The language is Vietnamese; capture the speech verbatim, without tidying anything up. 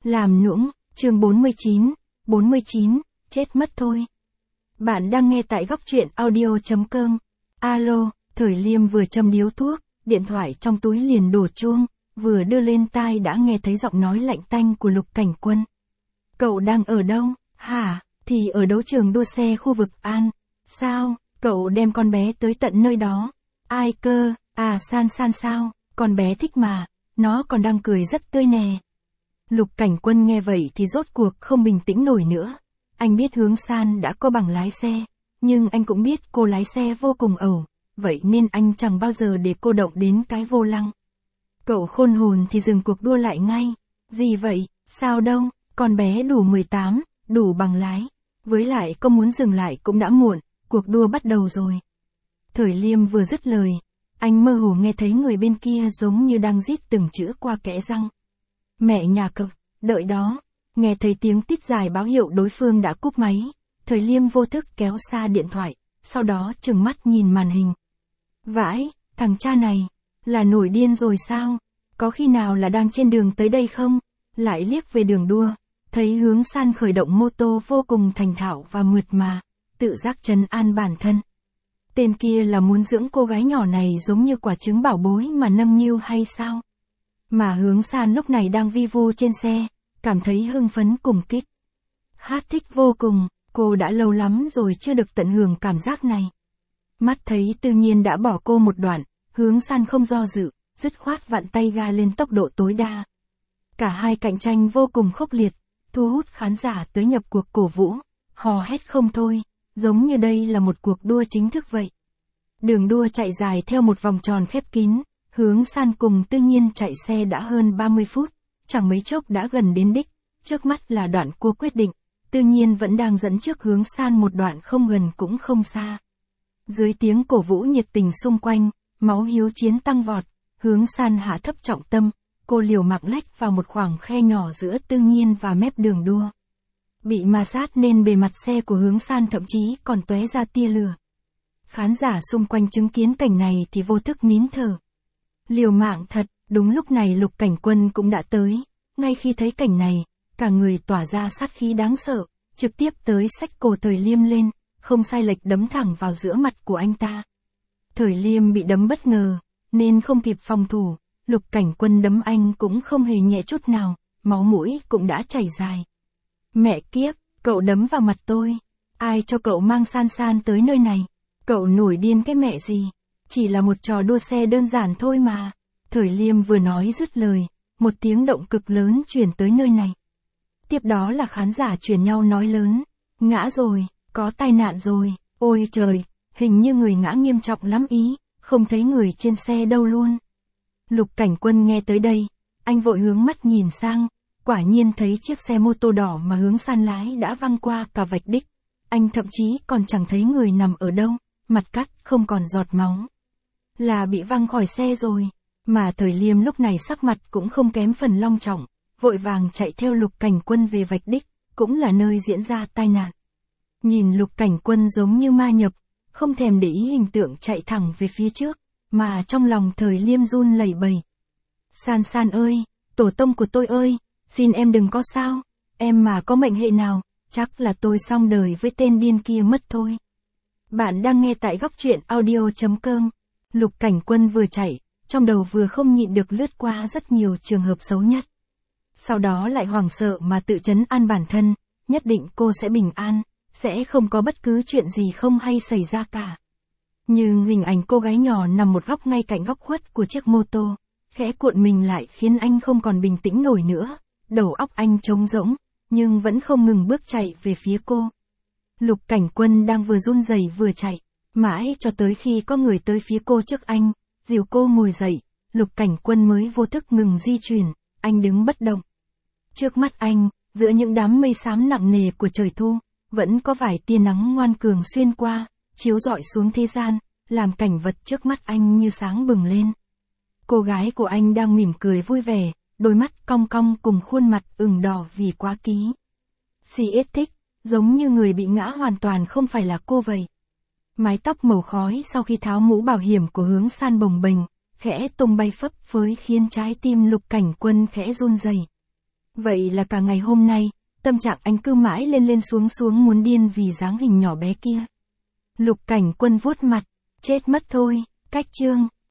Làm nũng, chương bốn mươi chín, bốn mươi chín, chết mất thôi. Bạn đang nghe tại góc truyện audio.com. Alo, Thời Liêm vừa châm điếu thuốc, điện thoại trong túi liền đổ chuông, vừa đưa lên tai đã nghe thấy giọng nói lạnh tanh của Lục Cảnh Quân. Cậu đang ở đâu, hả? Thì ở đấu trường đua xe khu vực An. Sao, cậu đem con bé tới tận nơi đó? Ai cơ, à San San sao, con bé thích mà, nó còn đang cười rất tươi nè. Lục Cảnh Quân nghe vậy thì rốt cuộc không bình tĩnh nổi nữa. Anh biết Hướng San đã có bằng lái xe, nhưng anh cũng biết cô lái xe vô cùng ẩu, vậy nên anh chẳng bao giờ để cô động đến cái vô lăng. Cậu khôn hồn thì dừng cuộc đua lại ngay. Gì vậy, sao đâu, con bé đủ mười tám, đủ bằng lái. Với lại có muốn dừng lại cũng đã muộn, cuộc đua bắt đầu rồi. Thời Liêm vừa dứt lời, anh mơ hồ nghe thấy người bên kia giống như đang rít từng chữ qua kẽ răng. Mẹ nhà cậu, đợi đó. Nghe thấy tiếng tít dài báo hiệu đối phương đã cúp máy, Thời Liêm vô thức kéo xa điện thoại, sau đó trừng mắt nhìn màn hình. Vãi, thằng cha này, là nổi điên rồi sao? Có khi nào là đang trên đường tới đây không? Lại liếc về đường đua, thấy Hướng San khởi động mô tô vô cùng thành thạo và mượt mà, tự giác trấn an bản thân. Tên kia là muốn dưỡng cô gái nhỏ này giống như quả trứng bảo bối mà nâng niu hay sao? Mà Hướng San lúc này đang vi vu trên xe, cảm thấy hưng phấn cùng kích. Hát thích vô cùng, cô đã lâu lắm rồi chưa được tận hưởng cảm giác này. Mắt thấy tự nhiên đã bỏ cô một đoạn, Hướng San không do dự, dứt khoát vặn tay ga lên tốc độ tối đa. Cả hai cạnh tranh vô cùng khốc liệt, thu hút khán giả tới nhập cuộc cổ vũ, hò hét không thôi, giống như đây là một cuộc đua chính thức vậy. Đường đua chạy dài theo một vòng tròn khép kín, Hướng San cùng Tư Nhiên chạy xe đã hơn ba mươi phút, chẳng mấy chốc đã gần đến đích, trước mắt là đoạn cua quyết định, Tư Nhiên vẫn đang dẫn trước Hướng San một đoạn không gần cũng không xa. Dưới tiếng cổ vũ nhiệt tình xung quanh, máu hiếu chiến tăng vọt, Hướng San hạ thấp trọng tâm, cô liều mạng lách vào một khoảng khe nhỏ giữa Tư Nhiên và mép đường đua. Bị ma sát nên bề mặt xe của Hướng San thậm chí còn tóe ra tia lửa. Khán giả xung quanh chứng kiến cảnh này thì vô thức nín thở. Liều mạng thật, đúng lúc này Lục Cảnh Quân cũng đã tới, ngay khi thấy cảnh này, cả người tỏa ra sát khí đáng sợ, trực tiếp tới xách cổ Thời Liêm lên, không sai lệch đấm thẳng vào giữa mặt của anh ta. Thời Liêm bị đấm bất ngờ, nên không kịp phòng thủ, Lục Cảnh Quân đấm anh cũng không hề nhẹ chút nào, máu mũi cũng đã chảy dài. Mẹ kiếp, cậu đấm vào mặt tôi, ai cho cậu mang San San tới nơi này, cậu nổi điên cái mẹ gì, chỉ là một trò đua xe đơn giản thôi mà. Thời Liêm vừa nói dứt lời, một tiếng động cực lớn truyền tới nơi này. Tiếp đó là khán giả truyền nhau nói lớn, ngã rồi, có tai nạn rồi, ôi trời, hình như người ngã nghiêm trọng lắm ý, không thấy người trên xe đâu luôn. Lục Cảnh Quân nghe tới đây, anh vội hướng mắt nhìn sang, quả nhiên thấy chiếc xe mô tô đỏ mà Hướng San lái đã văng qua cả vạch đích. Anh thậm chí còn chẳng thấy người nằm ở đâu, mặt cắt không còn giọt máu. Là bị văng khỏi xe rồi. Mà Thời Liêm lúc này sắc mặt cũng không kém phần long trọng, vội vàng chạy theo Lục Cảnh Quân về vạch đích, cũng là nơi diễn ra tai nạn. Nhìn Lục Cảnh Quân giống như ma nhập, không thèm để ý hình tượng chạy thẳng về phía trước, mà trong lòng Thời Liêm run lẩy bẩy. San San ơi, tổ tông của tôi ơi, xin em đừng có sao, em mà có mệnh hệ nào, chắc là tôi xong đời với tên điên kia mất thôi. Bạn đang nghe tại góc truyện audio.com. Lục Cảnh Quân vừa chạy, trong đầu vừa không nhịn được lướt qua rất nhiều trường hợp xấu nhất. Sau đó lại hoảng sợ mà tự trấn an bản thân, nhất định cô sẽ bình an, sẽ không có bất cứ chuyện gì không hay xảy ra cả. Nhưng hình ảnh cô gái nhỏ nằm một góc ngay cạnh góc khuất của chiếc mô tô, khẽ cuộn mình lại khiến anh không còn bình tĩnh nổi nữa, đầu óc anh trống rỗng, nhưng vẫn không ngừng bước chạy về phía cô. Lục Cảnh Quân đang vừa run rẩy vừa chạy, mãi cho tới khi có người tới phía cô trước anh, dìu cô ngồi dậy, Lục Cảnh Quân mới vô thức ngừng di chuyển, anh đứng bất động. Trước mắt anh, giữa những đám mây xám nặng nề của trời thu, vẫn có vài tia nắng ngoan cường xuyên qua, chiếu rọi xuống thế gian, làm cảnh vật trước mắt anh như sáng bừng lên. Cô gái của anh đang mỉm cười vui vẻ, đôi mắt cong cong cùng khuôn mặt ửng đỏ vì quá ký. xê ét thích, giống như người bị ngã hoàn toàn không phải là cô vậy. Mái tóc màu khói sau khi tháo mũ bảo hiểm của Hướng San bồng bềnh, khẽ tung bay phấp phới khiến trái tim Lục Cảnh Quân khẽ run rẩy. Vậy là cả ngày hôm nay, tâm trạng anh cứ mãi lên lên xuống xuống muốn điên vì dáng hình nhỏ bé kia. Lục Cảnh Quân vuốt mặt, chết mất thôi, cách chương.